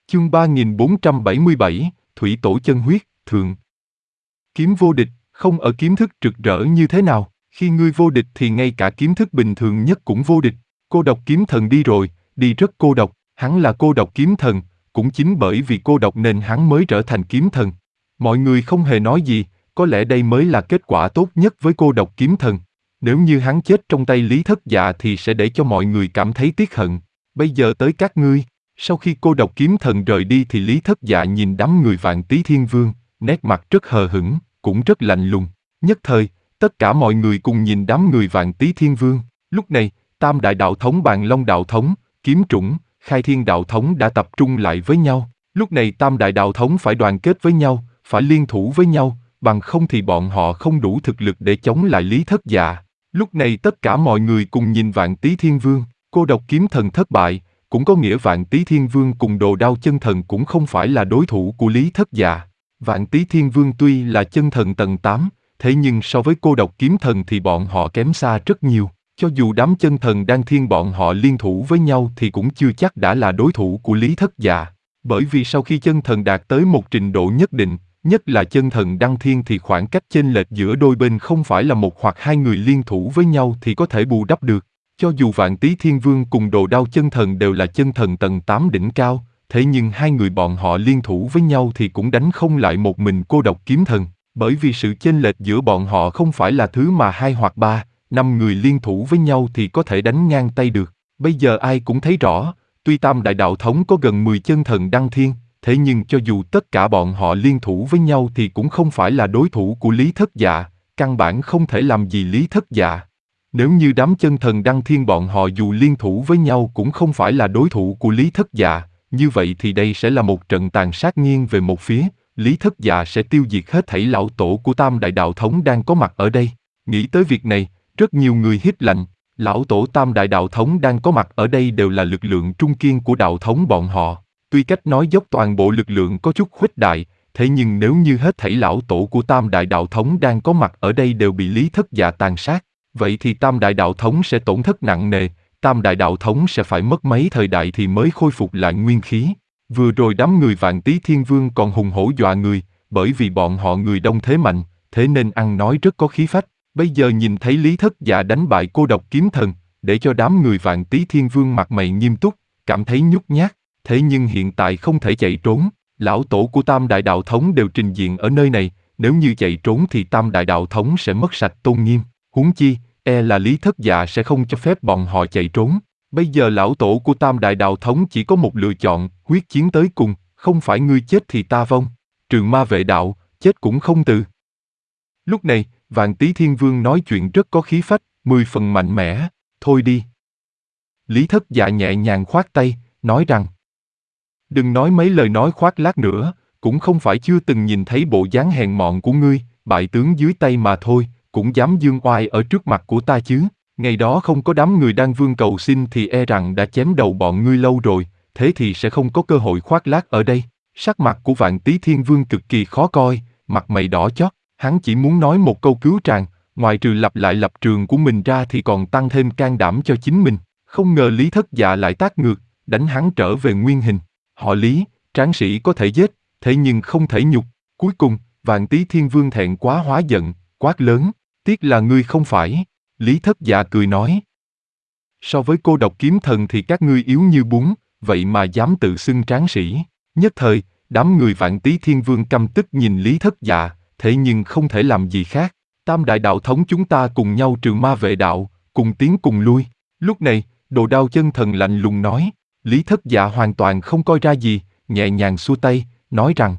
Chương 3477, Thủy Tổ Chân Huyết, Thượng. Kiếm vô địch, không ở kiếm thức rực rỡ như thế nào, khi ngươi vô địch thì ngay cả kiếm thức bình thường nhất cũng vô địch. Cô độc kiếm thần đi rồi, đi rất cô độc, hắn là cô độc kiếm thần, cũng chính bởi vì cô độc nên hắn mới trở thành kiếm thần. Mọi người không hề nói gì, có lẽ đây mới là kết quả tốt nhất với cô độc kiếm thần. Nếu như hắn chết trong tay Lý Thất Dạ thì sẽ để cho mọi người cảm thấy tiếc hận. Bây giờ tới các ngươi. Sau khi cô độc kiếm thần rời đi thì Lý Thất Dạ nhìn đám người Vạn Tý Thiên Vương, nét mặt rất hờ hững, cũng rất lạnh lùng. Nhất thời, tất cả mọi người cùng nhìn đám người Vạn Tý Thiên Vương. Lúc này, Tam Đại Đạo Thống Bàn Long Đạo Thống, Kiếm Trũng, Khai Thiên Đạo Thống đã tập trung lại với nhau. Lúc này Tam Đại Đạo Thống phải đoàn kết với nhau, phải liên thủ với nhau, bằng không thì bọn họ không đủ thực lực để chống lại Lý Thất Dạ. Lúc này tất cả mọi người cùng nhìn Vạn Tý Thiên Vương, cô độc kiếm thần thất bại, cũng có nghĩa Vạn Tý Thiên Vương cùng Đồ Đao chân thần cũng không phải là đối thủ của Lý Thất Dạ. Vạn Tý Thiên Vương tuy là chân thần tầng 8, thế nhưng so với cô độc kiếm thần thì bọn họ kém xa rất nhiều. Cho dù đám chân thần đan thiên bọn họ liên thủ với nhau thì cũng chưa chắc đã là đối thủ của Lý Thất Dạ. Bởi vì sau khi chân thần đạt tới một trình độ nhất định, nhất là chân thần đăng thiên thì khoảng cách chênh lệch giữa đôi bên không phải là một hoặc hai người liên thủ với nhau thì có thể bù đắp được. Cho dù Vạn Tý Thiên Vương cùng Đồ Đao chân thần đều là chân thần tầng 8 đỉnh cao, thế nhưng hai người bọn họ liên thủ với nhau thì cũng đánh không lại một mình cô độc kiếm thần, bởi vì sự chênh lệch giữa bọn họ không phải là thứ mà 2 hoặc 3, 5 người liên thủ với nhau thì có thể đánh ngang tay được. Bây giờ ai cũng thấy rõ, tuy Tam Đại Đạo Thống có gần 10 chân thần đăng thiên, thế nhưng cho dù tất cả bọn họ liên thủ với nhau thì cũng không phải là đối thủ của Lý Thất Dạ, căn bản không thể làm gì Lý Thất Dạ. Nếu như đám chân thần đăng thiên bọn họ dù liên thủ với nhau cũng không phải là đối thủ của Lý Thất Dạ, như vậy thì đây sẽ là một trận tàn sát nghiêng về một phía, Lý Thất Dạ sẽ tiêu diệt hết thảy lão tổ của Tam Đại Đạo Thống đang có mặt ở đây. Nghĩ tới việc này, rất nhiều người hít lạnh, lão tổ Tam Đại Đạo Thống đang có mặt ở đây đều là lực lượng trung kiên của đạo thống bọn họ. Tuy cách nói dốc toàn bộ lực lượng có chút khuếch đại, thế nhưng nếu như hết thảy lão tổ của Tam Đại Đạo Thống đang có mặt ở đây đều bị Lý Thất Dạ tàn sát, vậy thì Tam Đại Đạo Thống sẽ tổn thất nặng nề, Tam Đại Đạo Thống sẽ phải mất mấy thời đại thì mới khôi phục lại nguyên khí. Vừa rồi đám người Vạn Tý Thiên Vương còn hùng hổ dọa người, bởi vì bọn họ người đông thế mạnh, thế nên ăn nói rất có khí phách. Bây giờ nhìn thấy Lý Thất Dạ đánh bại cô độc kiếm thần, để cho đám người Vạn Tý Thiên Vương mặt mày nghiêm túc, cảm thấy nhút nhát. Thế nhưng hiện tại không thể chạy trốn, lão tổ của Tam Đại Đạo Thống đều trình diện ở nơi này, nếu như chạy trốn thì Tam Đại Đạo Thống sẽ mất sạch tôn nghiêm, huống chi, là Lý Thất Dạ sẽ không cho phép bọn họ chạy trốn. Bây giờ lão tổ của Tam Đại Đạo Thống chỉ có một lựa chọn, quyết chiến tới cùng, không phải ngươi chết thì ta vong, Trường Ma Vệ Đạo, chết cũng không từ. Lúc này, Vạn Tý Thiên Vương nói chuyện rất có khí phách, 10 phần mạnh mẽ, thôi đi. Lý Thất Dạ nhẹ nhàng khoát tay, nói rằng, đừng nói mấy lời nói khoác lác nữa, cũng không phải chưa từng nhìn thấy bộ dáng hèn mọn của ngươi, bại tướng dưới tay mà thôi, cũng dám dương oai ở trước mặt của ta chứ. Ngày đó không có đám người Đan Vương cầu xin thì rằng đã chém đầu bọn ngươi lâu rồi, thế thì sẽ không có cơ hội khoác lác ở đây. Sắc mặt của Vạn Tý Thiên Vương cực kỳ khó coi, mặt mày đỏ chót, hắn chỉ muốn nói một câu cứu tràng, ngoài trừ lặp lại lập trường của mình ra thì còn tăng thêm can đảm cho chính mình. Không ngờ Lý Thất Dạ lại tác ngược, đánh hắn trở về nguyên hình. Họ Lý, tráng sĩ có thể giết, thế nhưng không thể nhục. Cuối cùng, Vạn Tý Thiên Vương thẹn quá hóa giận, quát lớn, tiếc là ngươi không phải. Lý Thất Dạ cười nói, so với cô độc kiếm thần thì các ngươi yếu như bún, vậy mà dám tự xưng tráng sĩ. Nhất thời, đám người Vạn Tý Thiên Vương căm tức nhìn Lý Thất Dạ, thế nhưng không thể làm gì khác. Tam Đại Đạo Thống chúng ta cùng nhau Trường Ma Vệ Đạo, cùng tiến cùng lui. Lúc này, Đồ Đao chân thần lạnh lùng nói, Lý Thất Dạ hoàn toàn không coi ra gì, nhẹ nhàng xua tay, nói rằng,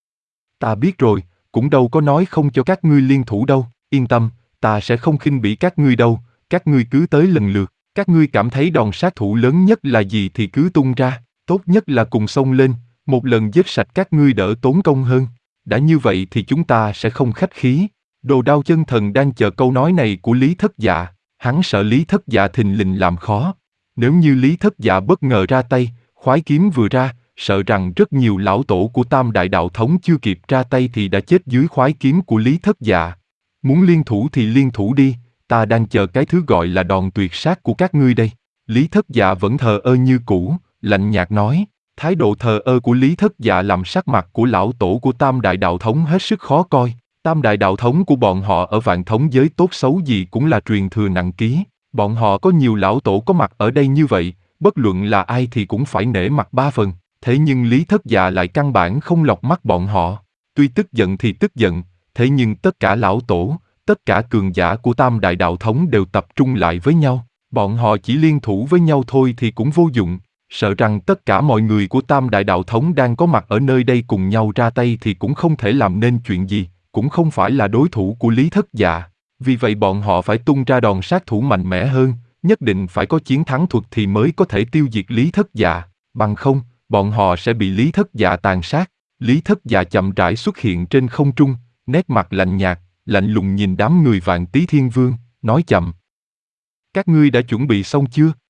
ta biết rồi, cũng đâu có nói không cho các ngươi liên thủ đâu, yên tâm, ta sẽ không khinh bỉ các ngươi đâu, các ngươi cứ tới lần lượt, các ngươi cảm thấy đòn sát thủ lớn nhất là gì thì cứ tung ra, tốt nhất là cùng xông lên, một lần giết sạch các ngươi đỡ tốn công hơn, đã như vậy thì chúng ta sẽ không khách khí. Đồ Đao chân thần đang chờ câu nói này của Lý Thất Dạ, hắn sợ Lý Thất Dạ thình lình làm khó. Nếu như Lý Thất Dạ bất ngờ ra tay, khoái kiếm vừa ra, sợ rằng rất nhiều lão tổ của Tam Đại Đạo Thống chưa kịp ra tay thì đã chết dưới khoái kiếm của Lý Thất Dạ. Muốn liên thủ thì liên thủ đi, ta đang chờ cái thứ gọi là đòn tuyệt sát của các ngươi đây. Lý Thất Dạ vẫn thờ ơ như cũ, lạnh nhạt nói, Thái độ thờ ơ của Lý Thất Dạ làm sắc mặt của lão tổ của Tam Đại Đạo Thống hết sức khó coi. Tam Đại Đạo Thống của bọn họ ở Vạn Thống giới tốt xấu gì cũng là truyền thừa nặng ký. Bọn họ có nhiều lão tổ có mặt ở đây như vậy, bất luận là ai thì cũng phải nể mặt ba phần. Thế nhưng Lý Thất Dạ lại căn bản không lọt mắt bọn họ. Tuy tức giận thì tức giận, thế nhưng tất cả lão tổ, tất cả cường giả của Tam Đại Đạo Thống đều tập trung lại với nhau. Bọn họ chỉ liên thủ với nhau thôi thì cũng vô dụng. Sợ rằng tất cả mọi người của Tam Đại Đạo Thống đang có mặt ở nơi đây cùng nhau ra tay thì cũng không thể làm nên chuyện gì, cũng không phải là đối thủ của Lý Thất Dạ. Vì vậy bọn họ phải tung ra đòn sát thủ mạnh mẽ hơn, nhất định phải có chiến thắng thuật thì mới có thể tiêu diệt Lý Thất Dạ, bằng không, bọn họ sẽ bị Lý Thất Dạ tàn sát. Lý Thất Dạ chậm rãi xuất hiện trên không trung, nét mặt lạnh nhạt, lạnh lùng nhìn đám người Vạn Tý Thiên Vương, nói chậm. Các ngươi đã chuẩn bị xong chưa?